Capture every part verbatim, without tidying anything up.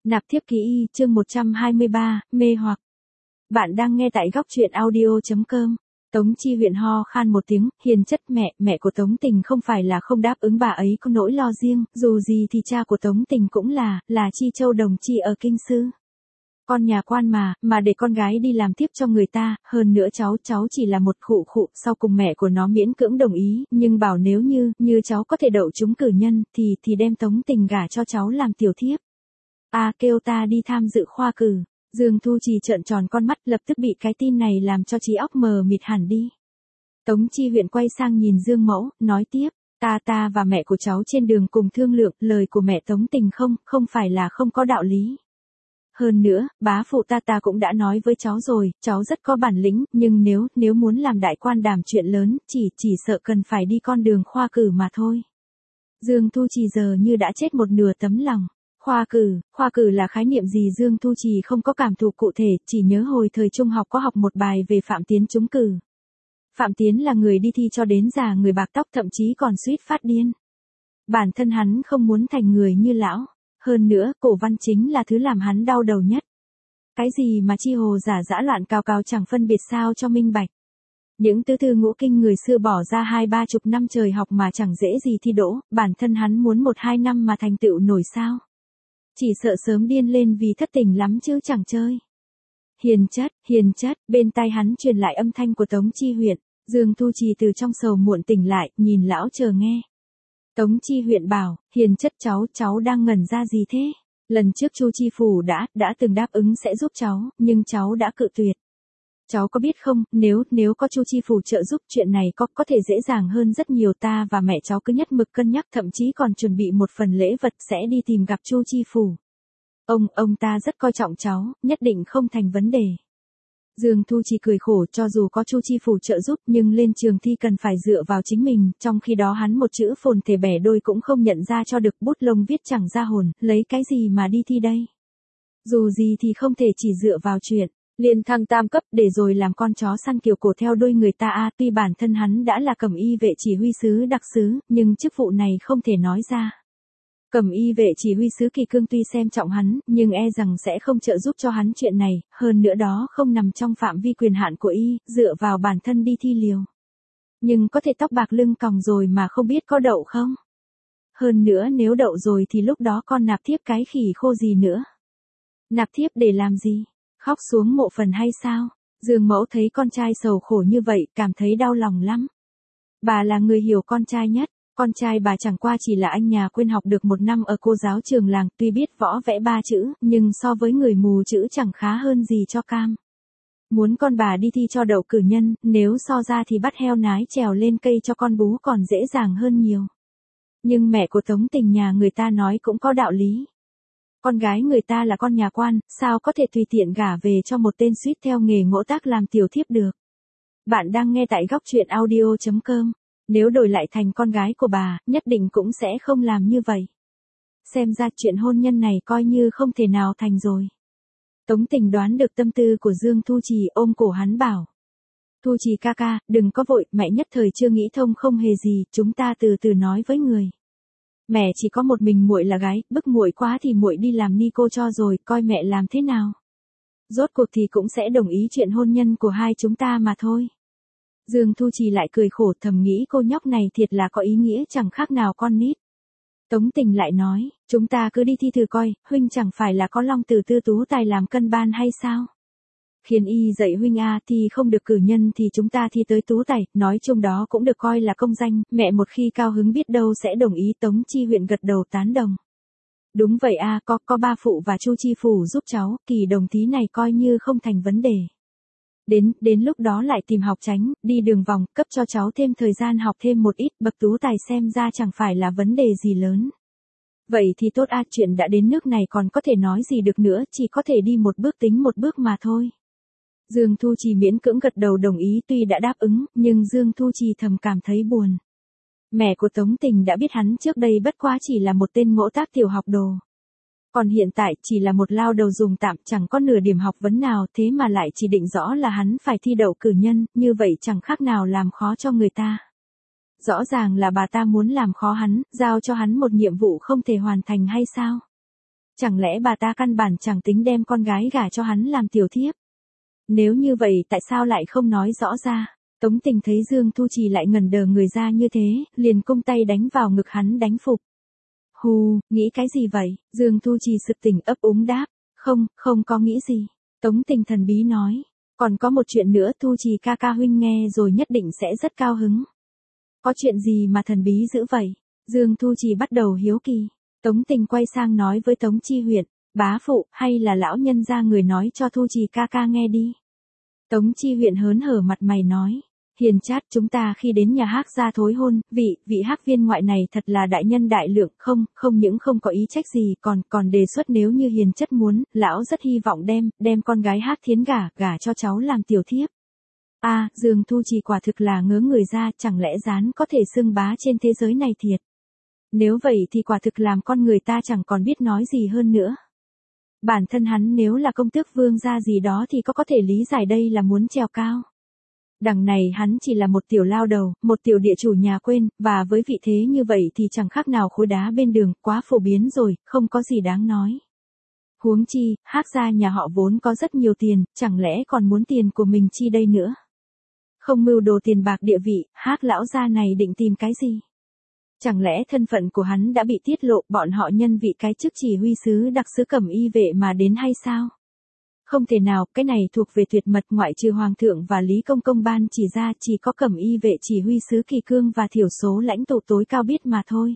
Nạp thiếp ký y, chương một trăm hai mươi ba, mê hoặc. Bạn đang nghe tại góc truyện audio chấm com. Tống Chi Huyện ho khan một tiếng, hiền chất mẹ, mẹ của Tống Tình không phải là không đáp ứng bà ấy có nỗi lo riêng, dù gì thì cha của Tống Tình cũng là, là Chi Châu Đồng Chi ở Kinh Sư. Con nhà quan mà, mà để con gái đi làm tiếp cho người ta, hơn nữa cháu, cháu chỉ là một khụ khụ, sau cùng mẹ của nó miễn cưỡng đồng ý, nhưng bảo nếu như, như cháu có thể đậu trúng cử nhân, thì, thì đem Tống Tình gả cho cháu làm tiểu thiếp. À kêu ta đi tham dự khoa cử. Dương Thu Trì trợn tròn con mắt, lập tức bị cái tin này làm cho trí óc mờ mịt hẳn đi. Tống Chi Huyện quay sang nhìn Dương Mẫu, nói tiếp, ta ta và mẹ của cháu trên đường cùng thương lượng, lời của mẹ Tống Tình không, không phải là không có đạo lý. Hơn nữa, bá phụ ta ta cũng đã nói với cháu rồi, cháu rất có bản lĩnh, nhưng nếu, nếu muốn làm đại quan đảm chuyện lớn, chỉ, chỉ sợ cần phải đi con đường khoa cử mà thôi. Dương Thu Trì giờ như đã chết một nửa tấm lòng. Khoa cử, khoa cử là khái niệm gì Dương Thu Trì không có cảm thụ cụ thể, chỉ nhớ hồi thời trung học có học một bài về Phạm Tiến trúng cử. Phạm Tiến là người đi thi cho đến già người bạc tóc, thậm chí còn suýt phát điên. Bản thân hắn không muốn thành người như lão, hơn nữa cổ văn chính là thứ làm hắn đau đầu nhất. Cái gì mà chi hồ giả dã loạn cao cao chẳng phân biệt sao cho minh bạch. Những tứ thư ngũ kinh người xưa bỏ ra hai ba chục năm trời học mà chẳng dễ gì thi đỗ, bản thân hắn muốn một hai năm mà thành tựu nổi sao. Chỉ sợ sớm điên lên vì thất tình lắm chứ chẳng chơi. Hiền chất, hiền chất, bên tai hắn truyền lại âm thanh của Tống Chi Huyện. Dương Thu Trì từ trong sầu muộn tỉnh lại, nhìn lão chờ nghe. Tống Chi Huyện bảo, hiền chất cháu, cháu đang ngẩn ra gì thế? Lần trước Chu Chi Phủ đã, đã từng đáp ứng sẽ giúp cháu, nhưng cháu đã cự tuyệt. Cháu có biết không, nếu, nếu có Chu Chi Phủ trợ giúp chuyện này có, có thể dễ dàng hơn rất nhiều, ta và mẹ cháu cứ nhất mực cân nhắc, thậm chí còn chuẩn bị một phần lễ vật sẽ đi tìm gặp Chu Chi Phủ. Ông, ông ta rất coi trọng cháu, nhất định không thành vấn đề. Dương Thu Trì cười khổ, cho dù có Chu Chi Phủ trợ giúp nhưng lên trường thi cần phải dựa vào chính mình, trong khi đó hắn một chữ phồn thể bẻ đôi cũng không nhận ra cho được, bút lông viết chẳng ra hồn, lấy cái gì mà đi thi đây. Dù gì thì không thể chỉ dựa vào chuyện liên thăng tam cấp để rồi làm con chó săn kiểu cổ theo đuôi người ta. À, tuy bản thân hắn đã là cẩm y vệ chỉ huy sứ đặc sứ, nhưng chức vụ này không thể nói ra. Cẩm y vệ chỉ huy sứ Kỳ Cương tuy xem trọng hắn, nhưng e rằng sẽ không trợ giúp cho hắn chuyện này, hơn nữa đó không nằm trong phạm vi quyền hạn của y, dựa vào bản thân đi thi liều. Nhưng có thể tóc bạc lưng còng rồi mà không biết có đậu không? Hơn nữa nếu đậu rồi thì lúc đó con nạp thiếp cái khỉ khô gì nữa? Nạp thiếp để làm gì? Khóc xuống mộ phần hay sao? Dương Mẫu thấy con trai sầu khổ như vậy, cảm thấy đau lòng lắm. Bà là người hiểu con trai nhất, con trai bà chẳng qua chỉ là anh nhà quên học được một năm ở cô giáo trường làng, tuy biết võ vẽ ba chữ, nhưng so với người mù chữ chẳng khá hơn gì cho cam. Muốn con bà đi thi cho đậu cử nhân, nếu so ra thì bắt heo nái trèo lên cây cho con bú còn dễ dàng hơn nhiều. Nhưng mẹ của Tống Tình nhà người ta nói cũng có đạo lý. Con gái người ta là con nhà quan, sao có thể tùy tiện gả về cho một tên suýt theo nghề ngỗ tác làm tiểu thiếp được. Bạn đang nghe tại góc truyện audio chấm com. Nếu đổi lại thành con gái của bà, nhất định cũng sẽ không làm như vậy. Xem ra chuyện hôn nhân này coi như không thể nào thành rồi. Tống Tình đoán được tâm tư của Dương Thu Trì, ôm cổ hắn bảo. Thu Trì ca ca, đừng có vội, mẹ nhất thời chưa nghĩ thông không hề gì, chúng ta từ từ nói với người. Mẹ chỉ có một mình muội là gái, bức muội quá thì muội đi làm ni cô cho rồi, coi mẹ làm thế nào. Rốt cuộc thì cũng sẽ đồng ý chuyện hôn nhân của hai chúng ta mà thôi. Dương Thu Trì lại cười khổ, thầm nghĩ cô nhóc này thiệt là có ý nghĩa chẳng khác nào con nít. Tống Tình lại nói, chúng ta cứ đi thi thử coi, huynh chẳng phải là có long tử tư tú tài làm cân ban hay sao? Khiến y dạy huynh a, thì không được cử nhân thì chúng ta thi tới tú tài, nói chung đó cũng được coi là công danh, mẹ một khi cao hứng biết đâu sẽ đồng ý. Tống Chi Huyện gật đầu tán đồng. Đúng vậy a, có, có ba phụ và Chu Chi Phủ giúp cháu, kỳ đồng thí này coi như không thành vấn đề. Đến, đến lúc đó lại tìm học tránh, đi đường vòng, cấp cho cháu thêm thời gian học thêm một ít, bậc tú tài xem ra chẳng phải là vấn đề gì lớn. Vậy thì tốt a, chuyện đã đến nước này còn có thể nói gì được nữa, chỉ có thể đi một bước tính một bước mà thôi. Dương Thu Trì miễn cưỡng gật đầu đồng ý, tuy đã đáp ứng, nhưng Dương Thu Trì thầm cảm thấy buồn. Mẹ của Tống Tình đã biết hắn trước đây bất quá chỉ là một tên ngỗ tác tiểu học đồ. Còn hiện tại chỉ là một lao đầu dùng tạm, chẳng có nửa điểm học vấn nào, thế mà lại chỉ định rõ là hắn phải thi đậu cử nhân, như vậy chẳng khác nào làm khó cho người ta. Rõ ràng là bà ta muốn làm khó hắn, giao cho hắn một nhiệm vụ không thể hoàn thành hay sao? Chẳng lẽ bà ta căn bản chẳng tính đem con gái gả cho hắn làm tiểu thiếp? Nếu như vậy tại sao lại không nói rõ ra? Tống Tình thấy Dương Thu Trì lại ngẩn đờ người ra như thế, liền cung tay đánh vào ngực hắn đánh phục. Hù, nghĩ cái gì vậy? Dương Thu Trì sực tỉnh ấp úng đáp. Không, không có nghĩ gì. Tống Tình thần bí nói. Còn có một chuyện nữa Thu Trì ca ca huynh nghe rồi nhất định sẽ rất cao hứng. Có chuyện gì mà thần bí dữ vậy? Dương Thu Trì bắt đầu hiếu kỳ. Tống Tình quay sang nói với Tống Chi Huyện. Bá phụ, hay là lão nhân ra người nói cho Thu Trì ca ca nghe đi. Tống Chi Huyện hớn hở mặt mày nói. Hiền chát chúng ta khi đến nhà Hác gia thối hôn, vị, vị Hác viên ngoại này thật là đại nhân đại lượng, không, không những không có ý trách gì, còn, còn đề xuất nếu như Hiền chất muốn, lão rất hy vọng đem, đem con gái Hác Thiến gả, gả cho cháu làm tiểu thiếp. A, à, Dương Thu Trì quả thực là ngớ người ra, chẳng lẽ gián có thể xưng bá trên thế giới này thiệt. Nếu vậy thì quả thực làm con người ta chẳng còn biết nói gì hơn nữa. Bản thân hắn nếu là công tước vương gia gì đó thì có có thể lý giải đây là muốn trèo cao. Đằng này hắn chỉ là một tiểu lao đầu, một tiểu địa chủ nhà quên, và với vị thế như vậy thì chẳng khác nào khối đá bên đường, quá phổ biến rồi, không có gì đáng nói. Huống chi, Hác gia nhà họ vốn có rất nhiều tiền, chẳng lẽ còn muốn tiền của mình chi đây nữa? Không mưu đồ tiền bạc địa vị, Hác lão gia này định tìm cái gì? Chẳng lẽ thân phận của hắn đã bị tiết lộ, bọn họ nhân vị cái chức chỉ huy sứ đặc sứ Cẩm Y vệ mà đến hay sao? Không thể nào, cái này thuộc về tuyệt mật, ngoại trừ Hoàng thượng và Lý Công Công ban chỉ ra, chỉ có Cẩm Y vệ chỉ huy sứ Kỳ Cương và thiểu số lãnh tụ tối cao biết mà thôi.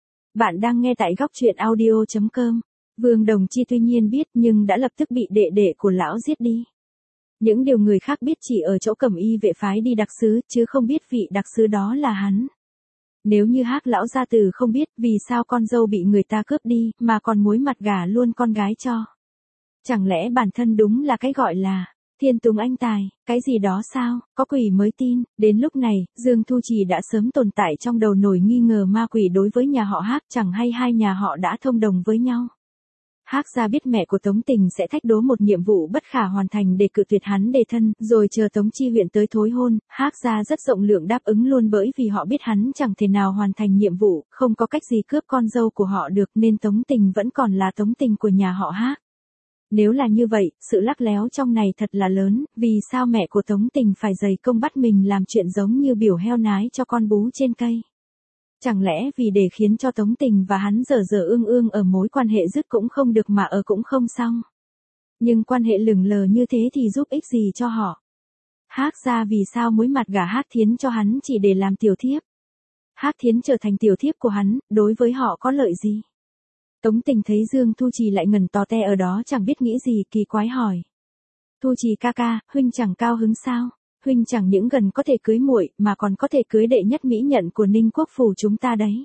Bạn đang nghe tại góc truyện audio chấm com. Vương Đồng Chi tuy nhiên biết nhưng đã lập tức bị đệ đệ của lão giết đi. Những điều người khác biết chỉ ở chỗ Cẩm Y vệ phái đi đặc sứ, chứ không biết vị đặc sứ đó là hắn. Nếu như Hác lão gia tử không biết vì sao con dâu bị người ta cướp đi, mà còn muối mặt gả luôn con gái cho. Chẳng lẽ bản thân đúng là cái gọi là thiên túng anh tài, cái gì đó sao, có quỷ mới tin. Đến lúc này, Dương Thu Trì đã sớm tồn tại trong đầu nổi nghi ngờ ma quỷ đối với nhà họ Hác, chẳng hay hai nhà họ đã thông đồng với nhau. Hác gia biết mẹ của Tống Tình sẽ thách đố một nhiệm vụ bất khả hoàn thành để cự tuyệt hắn đề thân, rồi chờ Tống Chi Huyện tới thối hôn, Hác gia rất rộng lượng đáp ứng luôn bởi vì họ biết hắn chẳng thể nào hoàn thành nhiệm vụ, không có cách gì cướp con dâu của họ được nên Tống Tình vẫn còn là Tống Tình của nhà họ Hác. Nếu là như vậy, sự lắc léo trong này thật là lớn, vì sao mẹ của Tống Tình phải dày công bắt mình làm chuyện giống như biểu heo nái cho con bú trên cây? Chẳng lẽ vì để khiến cho Tống Tình và hắn dở dở ương ương ở mối quan hệ dứt cũng không được mà ở cũng không xong. Nhưng quan hệ lửng lờ như thế thì giúp ích gì cho họ? Hác gia vì sao muối mặt gả Hác Thiến cho hắn chỉ để làm tiểu thiếp? Hác Thiến trở thành tiểu thiếp của hắn, đối với họ có lợi gì? Tống Tình thấy Dương Thu Trì lại ngẩn tò te ở đó chẳng biết nghĩ gì, kỳ quái hỏi. Thu Trì ca ca, huynh chẳng cao hứng sao? Huynh chẳng những gần có thể cưới muội mà còn có thể cưới đệ nhất mỹ nhận của Ninh Quốc phủ chúng ta đấy.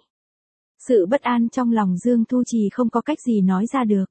Sự bất an trong lòng Dương Thu Trì không có cách gì nói ra được.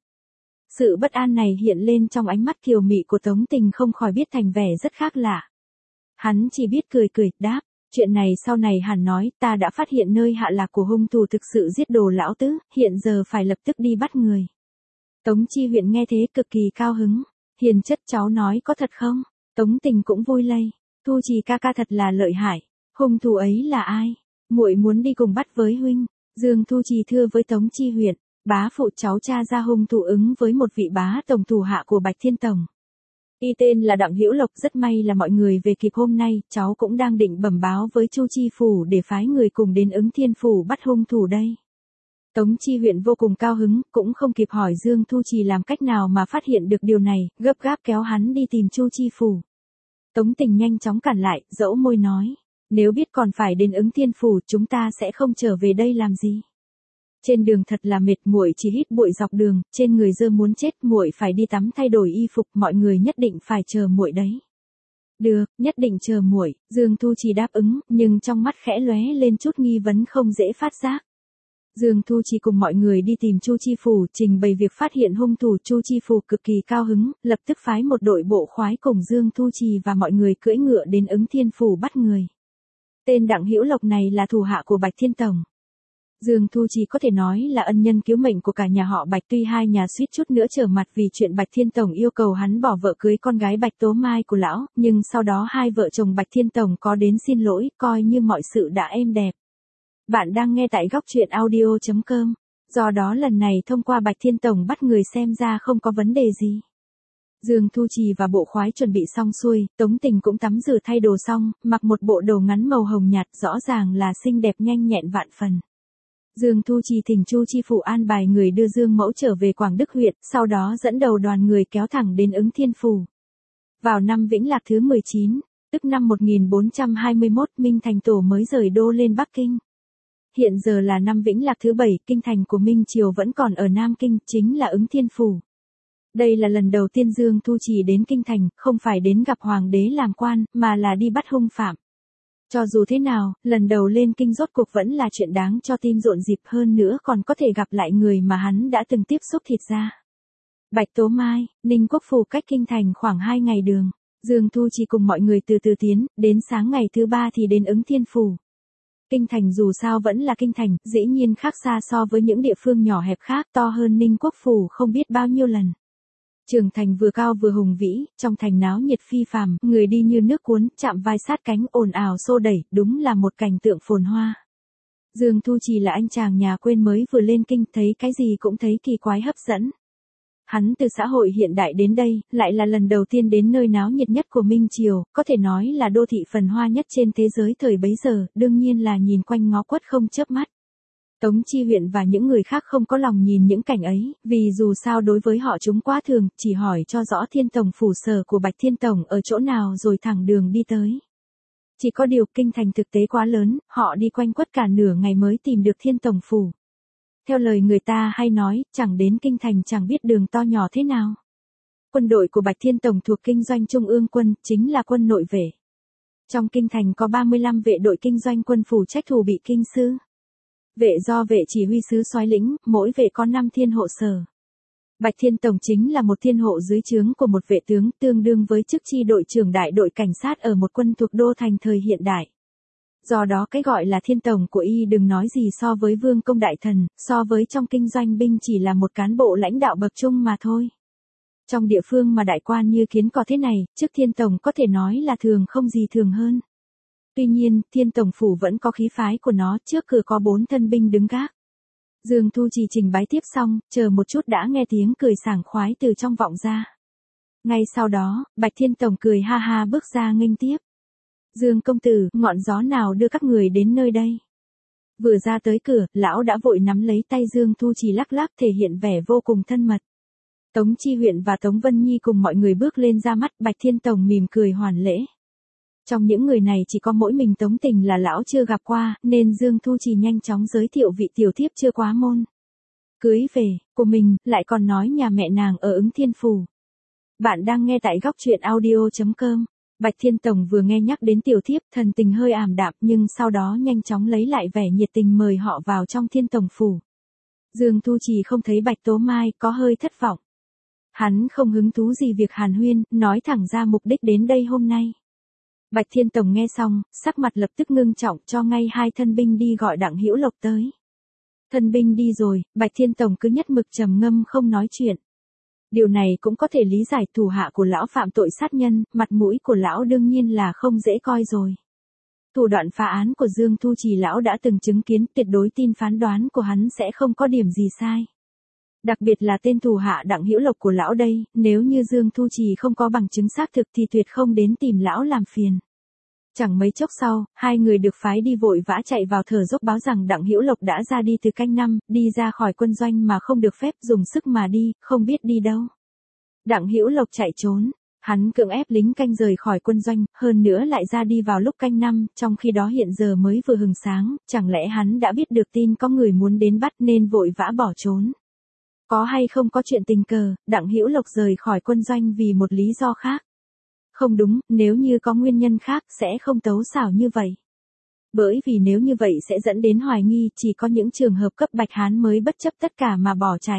Sự bất an này hiện lên trong ánh mắt kiều mị của Tống Tình không khỏi biết thành vẻ rất khác lạ. Hắn chỉ biết cười cười, đáp. Chuyện này sau này hẳn nói, ta đã phát hiện nơi hạ lạc của hung thủ thực sự giết đồ lão tứ, hiện giờ phải lập tức đi bắt người. Tống Chi Huyện nghe thế cực kỳ cao hứng. Hiền chất cháu nói có thật không? Tống Tình cũng vui lây. Thu Trì ca ca thật là lợi hại. Hung thủ ấy là ai? Muội muốn đi cùng bắt với huynh. Dương Thu Trì thưa với Tống Chi Huyện. Bá phụ cháu tra ra hung thủ ứng với một vị bá tổng thủ hạ của Bạch Thiên Tổng. Y tên là Đặng Hữu Lộc, rất may là mọi người về kịp hôm nay, cháu cũng đang định bẩm báo với Chu Chi phủ để phái người cùng đến Ứng Thiên phủ bắt hung thủ đây. Tống Chi Huyện vô cùng cao hứng, cũng không kịp hỏi Dương Thu Trì làm cách nào mà phát hiện được điều này, gấp gáp kéo hắn đi tìm Chu Chi phủ. Tống Tình nhanh chóng cản lại, dẫu môi nói, nếu biết còn phải đến Ứng Thiên phủ, chúng ta sẽ không trở về đây làm gì. Trên đường thật là mệt, muội chỉ hít bụi dọc đường, trên người dơ muốn chết, muội phải đi tắm thay đổi y phục, mọi người nhất định phải chờ muội đấy. Được, nhất định chờ muội. Dương Thu Trì đáp ứng, nhưng trong mắt khẽ lóe lên chút nghi vấn không dễ phát giác. Dương Thu Trì cùng mọi người đi tìm Chu Chi phủ, trình bày việc phát hiện hung thủ. Chu Chi phủ cực kỳ cao hứng, lập tức phái một đội bộ khoái cùng Dương Thu Trì và mọi người cưỡi ngựa đến Ứng Thiên phủ bắt người. Tên Đặng Hữu Lộc này là thủ hạ của Bạch Thiên Tổng. Dương Thu Trì có thể nói là ân nhân cứu mệnh của cả nhà họ Bạch, tuy hai nhà suýt chút nữa trở mặt vì chuyện Bạch Thiên Tổng yêu cầu hắn bỏ vợ cưới con gái Bạch Tố Mai của lão, nhưng sau đó hai vợ chồng Bạch Thiên Tổng có đến xin lỗi, coi như mọi sự đã êm đẹp. Bạn đang nghe tại góc truyện audio chấm com. Do đó lần này thông qua Bạch Thiên Tổng bắt người xem ra không có vấn đề gì. Dương Thu Trì và bộ khoái chuẩn bị xong xuôi, Tống Tình cũng tắm rửa thay đồ xong, mặc một bộ đồ ngắn màu hồng nhạt rõ ràng là xinh đẹp nhanh nhẹn vạn phần. Dương Thu Trì thỉnh Chu chi phủ an bài người đưa Dương Mẫu trở về Quảng Đức huyện, sau đó dẫn đầu đoàn người kéo thẳng đến Ứng Thiên Phủ. Vào năm Vĩnh Lạc thứ mười chín, tức năm một nghìn bốn trăm hai mươi mốt, Minh Thành Tổ mới rời đô lên Bắc Kinh. Hiện giờ là năm Vĩnh Lạc thứ bảy, kinh thành của Minh Triều vẫn còn ở Nam Kinh, chính là Ứng Thiên Phủ. Đây là lần đầu tiên Dương Thu Trì đến kinh thành, không phải đến gặp hoàng đế làm quan, mà là đi bắt hung phạm. Cho dù thế nào, lần đầu lên kinh rốt cuộc vẫn là chuyện đáng cho tim rộn rịp, hơn nữa còn có thể gặp lại người mà hắn đã từng tiếp xúc thịt ra. Bạch Tố Mai, Ninh Quốc Phủ cách kinh thành khoảng hai ngày đường. Dương Thu Trì cùng mọi người từ từ tiến, đến sáng ngày thứ ba thì đến Ứng Thiên Phủ. Kinh thành dù sao vẫn là kinh thành, dĩ nhiên khác xa so với những địa phương nhỏ hẹp khác, to hơn Ninh Quốc Phủ không biết bao nhiêu lần. Trường thành vừa cao vừa hùng vĩ, trong thành náo nhiệt phi phàm, người đi như nước cuốn, chạm vai sát cánh, ồn ào xô đẩy, đúng là một cảnh tượng phồn hoa. Dương Thu Trì là anh chàng nhà quên mới vừa lên kinh, thấy cái gì cũng thấy kỳ quái hấp dẫn. Hắn từ xã hội hiện đại đến đây, lại là lần đầu tiên đến nơi náo nhiệt nhất của Minh Triều, có thể nói là đô thị phồn hoa nhất trên thế giới thời bấy giờ, đương nhiên là nhìn quanh ngó quất không chớp mắt. Tống Chi Huyện và những người khác không có lòng nhìn những cảnh ấy, vì dù sao đối với họ chúng quá thường, chỉ hỏi cho rõ Thiên Tổng phủ sở của Bạch Thiên Tổng ở chỗ nào rồi thẳng đường đi tới. Chỉ có điều kinh thành thực tế quá lớn, họ đi quanh quất cả nửa ngày mới tìm được Thiên Tổng phủ. Theo lời người ta hay nói, chẳng đến kinh thành chẳng biết đường to nhỏ thế nào. Quân đội của Bạch Thiên Tổng thuộc kinh doanh Trung ương quân, chính là quân nội vệ. Trong kinh thành có ba mươi lăm vệ đội kinh doanh quân phụ trách thủ bị kinh sư. Vệ do vệ chỉ huy sứ soái lĩnh, mỗi vệ có năm thiên hộ sở. Bạch Thiên Tổng chính là một thiên hộ dưới trướng của một vệ tướng, tương đương với chức chi đội trưởng đại đội cảnh sát ở một quân thuộc đô thành thời hiện đại. Do đó cái gọi là Thiên Tổng của y đừng nói gì so với vương công đại thần, so với trong kinh doanh binh chỉ là một cán bộ lãnh đạo bậc trung mà thôi. Trong địa phương mà đại quan như kiến có thế này, chức Thiên Tổng có thể nói là thường không gì thường hơn. Tuy nhiên, Thiên Tổng phủ vẫn có khí phái của nó, trước cửa có bốn thân binh đứng gác. Dương Thu Trì trình bái tiếp xong, chờ một chút đã nghe tiếng cười sảng khoái từ trong vọng ra. Ngay sau đó, Bạch Thiên Tổng cười ha ha bước ra nghênh tiếp. Dương công tử, ngọn gió nào đưa các người đến nơi đây? Vừa ra tới cửa, lão đã vội nắm lấy tay Dương Thu Trì lắc lắc thể hiện vẻ vô cùng thân mật. Tống Chi Huyện và Tống Vân Nhi cùng mọi người bước lên ra mắt, Bạch Thiên Tổng mỉm cười hoàn lễ. Trong những người này chỉ có mỗi mình Tống Tình là lão chưa gặp qua, nên Dương Thu Trì nhanh chóng giới thiệu vị tiểu thiếp chưa quá môn. Cưới về, của mình, lại còn nói nhà mẹ nàng ở Ứng Thiên Phủ. Bạn đang nghe tại góc truyện audio chấm com. Bạch Thiên Tổng vừa nghe nhắc đến tiểu thiếp, thần tình hơi ảm đạm nhưng sau đó nhanh chóng lấy lại vẻ nhiệt tình mời họ vào trong Thiên Tổng phủ. Dương Thu Trì không thấy Bạch Tố Mai, có hơi thất vọng. Hắn không hứng thú gì việc hàn huyên, nói thẳng ra mục đích đến đây hôm nay. Bạch Thiên Tổng nghe xong, sắc mặt lập tức ngưng trọng cho ngay hai thân binh đi gọi Đặng Hữu Lộc tới. Thân binh đi rồi, Bạch Thiên Tổng cứ nhất mực trầm ngâm không nói chuyện. Điều này cũng có thể lý giải, thủ hạ của lão phạm tội sát nhân, mặt mũi của lão đương nhiên là không dễ coi rồi. Thủ đoạn phá án của Dương Thu Trì lão đã từng chứng kiến, tuyệt đối tin phán đoán của hắn sẽ không có điểm gì sai. Đặc biệt là tên thủ hạ Đặng Hữu Lộc của lão đây, nếu như Dương Thu Trì không có bằng chứng xác thực thì tuyệt không đến tìm lão làm phiền. Chẳng mấy chốc sau, hai người được phái đi vội vã chạy vào thở dốc báo rằng Đặng Hữu Lộc đã ra đi từ canh năm, đi ra khỏi quân doanh mà không được phép, dùng sức mà đi, không biết đi đâu. Đặng Hữu Lộc chạy trốn, hắn cưỡng ép lính canh rời khỏi quân doanh, hơn nữa lại ra đi vào lúc canh năm, trong khi đó hiện giờ mới vừa hừng sáng, chẳng lẽ hắn đã biết được tin có người muốn đến bắt nên vội vã bỏ trốn. Có hay không có chuyện tình cờ, Đặng Hữu Lộc rời khỏi quân doanh vì một lý do khác. Không đúng, nếu như có nguyên nhân khác sẽ không tấu xảo như vậy. Bởi vì nếu như vậy sẽ dẫn đến hoài nghi, chỉ có những trường hợp cấp bạch hán mới bất chấp tất cả mà bỏ chạy.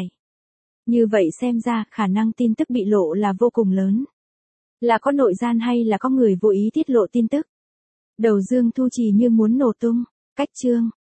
Như vậy xem ra, khả năng tin tức bị lộ là vô cùng lớn. Là có nội gian hay là có người vô ý tiết lộ tin tức? Đầu Dương Thu Trì như muốn nổ tung. Cách chương